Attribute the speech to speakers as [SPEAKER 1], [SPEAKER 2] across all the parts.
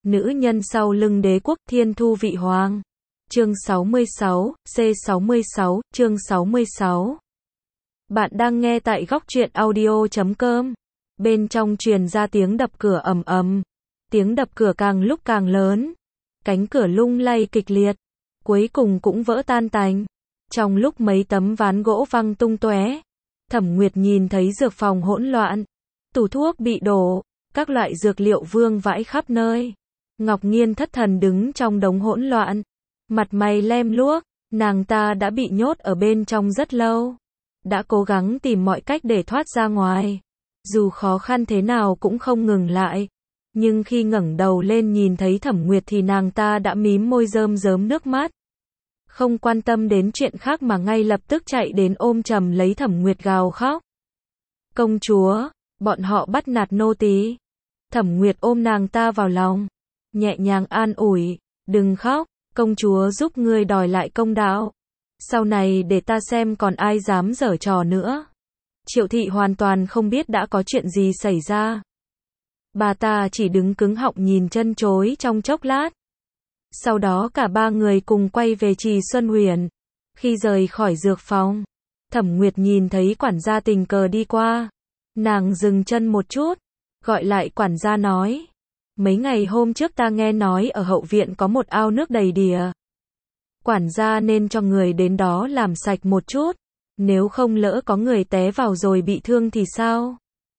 [SPEAKER 1] nữ nhân sau lưng đế quốc thiên thu vị hoàng. Chương 66, C66, chương 66. Bạn đang nghe tại góc truyện audio.com. Bên trong truyền ra tiếng đập cửa ầm ầm. Tiếng đập cửa càng lúc càng lớn. Cánh cửa lung lay kịch liệt. Cuối cùng cũng vỡ tan tành. Trong lúc mấy tấm ván gỗ văng tung tóe, Thẩm Nguyệt nhìn thấy dược phòng hỗn loạn. Tủ thuốc bị đổ. Các loại dược liệu vương vãi khắp nơi. Ngọc Nghiên thất thần đứng trong đống hỗn loạn. Mặt mày lem luốc, nàng ta đã bị nhốt ở bên trong rất lâu. Đã cố gắng tìm mọi cách để thoát ra ngoài. Dù khó khăn thế nào cũng không ngừng lại. Nhưng khi ngẩng đầu lên nhìn thấy Thẩm Nguyệt thì nàng ta đã mím môi rơm rớm nước mắt. Không quan tâm đến chuyện khác mà ngay lập tức chạy đến ôm chầm lấy Thẩm Nguyệt gào khóc. Công chúa, bọn họ bắt nạt nô tỳ. Thẩm Nguyệt ôm nàng ta vào lòng, nhẹ nhàng an ủi, đừng khóc, công chúa giúp ngươi đòi lại công đạo. Sau này để ta xem còn ai dám giở trò nữa. Triệu Thị hoàn toàn không biết đã có chuyện gì xảy ra. Bà ta chỉ đứng cứng họng nhìn chân chối trong chốc lát. Sau đó cả ba người cùng quay về Trì Xuân Huyền. Khi rời khỏi dược phòng, Thẩm Nguyệt nhìn thấy quản gia tình cờ đi qua. Nàng dừng chân một chút, gọi lại quản gia nói. Mấy ngày hôm trước ta nghe nói ở hậu viện có một ao nước đầy đìa. Quản gia nên cho người đến đó làm sạch một chút. Nếu không lỡ có người té vào rồi bị thương thì sao?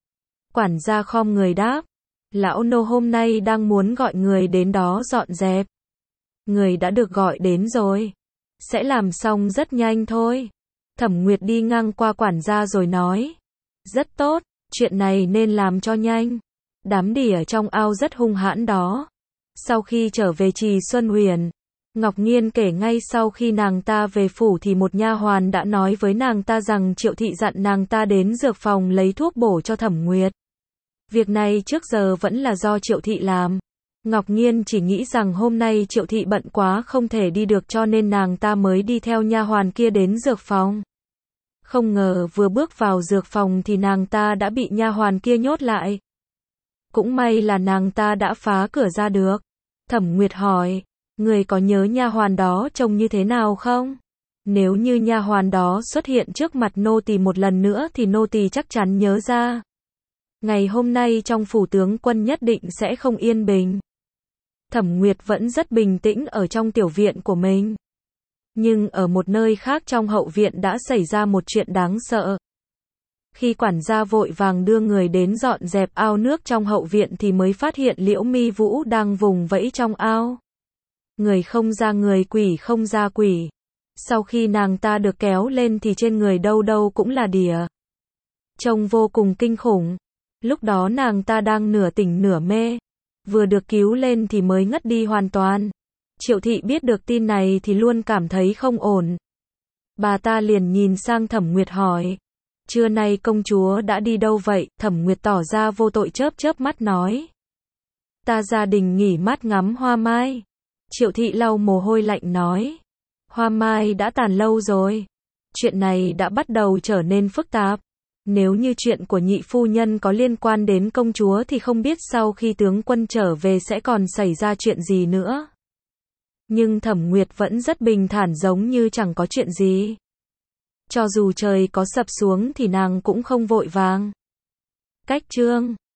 [SPEAKER 1] Quản gia khom người đáp. Lão nô hôm nay đang muốn gọi người đến đó dọn dẹp. Người đã được gọi đến rồi. Sẽ làm xong rất nhanh thôi. Thẩm Nguyệt đi ngang qua quản gia rồi nói. Rất tốt, chuyện này nên làm cho nhanh. Đám đỉa trong ao rất hung hãn đó. Sau khi trở về Trì Xuân Huyền, Ngọc Nghiên kể ngay sau khi nàng ta về phủ thì một nha hoàn đã nói với nàng ta rằng Triệu Thị dặn nàng ta đến dược phòng lấy thuốc bổ cho Thẩm Nguyệt. Việc này trước giờ vẫn là do Triệu Thị làm. Ngọc Nghiên chỉ nghĩ rằng hôm nay Triệu Thị bận quá không thể đi được cho nên nàng ta mới đi theo nha hoàn kia đến dược phòng. Không ngờ vừa bước vào dược phòng thì nàng ta đã bị nha hoàn kia nhốt lại. Cũng may là nàng ta đã phá cửa ra được. Thẩm Nguyệt hỏi, người có nhớ nha hoàn đó trông như thế nào không? Nếu như nha hoàn đó xuất hiện trước mặt nô tỳ một lần nữa thì nô tỳ chắc chắn nhớ ra. Ngày hôm nay trong phủ tướng quân nhất định sẽ không yên bình. Thẩm Nguyệt vẫn rất bình tĩnh ở trong tiểu viện của mình. Nhưng ở một nơi khác trong hậu viện đã xảy ra một chuyện đáng sợ. Khi quản gia vội vàng đưa người đến dọn dẹp ao nước trong hậu viện thì mới phát hiện Liễu Mi Vũ đang vùng vẫy trong ao. Người không ra người, quỷ không ra quỷ. Sau khi nàng ta được kéo lên thì trên người đâu đâu cũng là đỉa. Trông vô cùng kinh khủng. Lúc đó nàng ta đang nửa tỉnh nửa mê. Vừa được cứu lên thì mới ngất đi hoàn toàn. Triệu Thị biết được tin này thì luôn cảm thấy không ổn. Bà ta liền nhìn sang Thẩm Nguyệt hỏi. Trưa nay công chúa đã đi đâu vậy? Thẩm Nguyệt tỏ ra vô tội chớp chớp mắt nói. Ta gia đình nghỉ mát ngắm hoa mai. Triệu Thị lau mồ hôi lạnh nói. Hoa mai đã tàn lâu rồi. Chuyện này đã bắt đầu trở nên phức tạp. Nếu như chuyện của nhị phu nhân có liên quan đến công chúa thì không biết sau khi tướng quân trở về sẽ còn xảy ra chuyện gì nữa. Nhưng Thẩm Nguyệt vẫn rất bình thản giống như chẳng có chuyện gì. Cho dù trời có sập xuống thì nàng cũng không vội vàng. Cách chương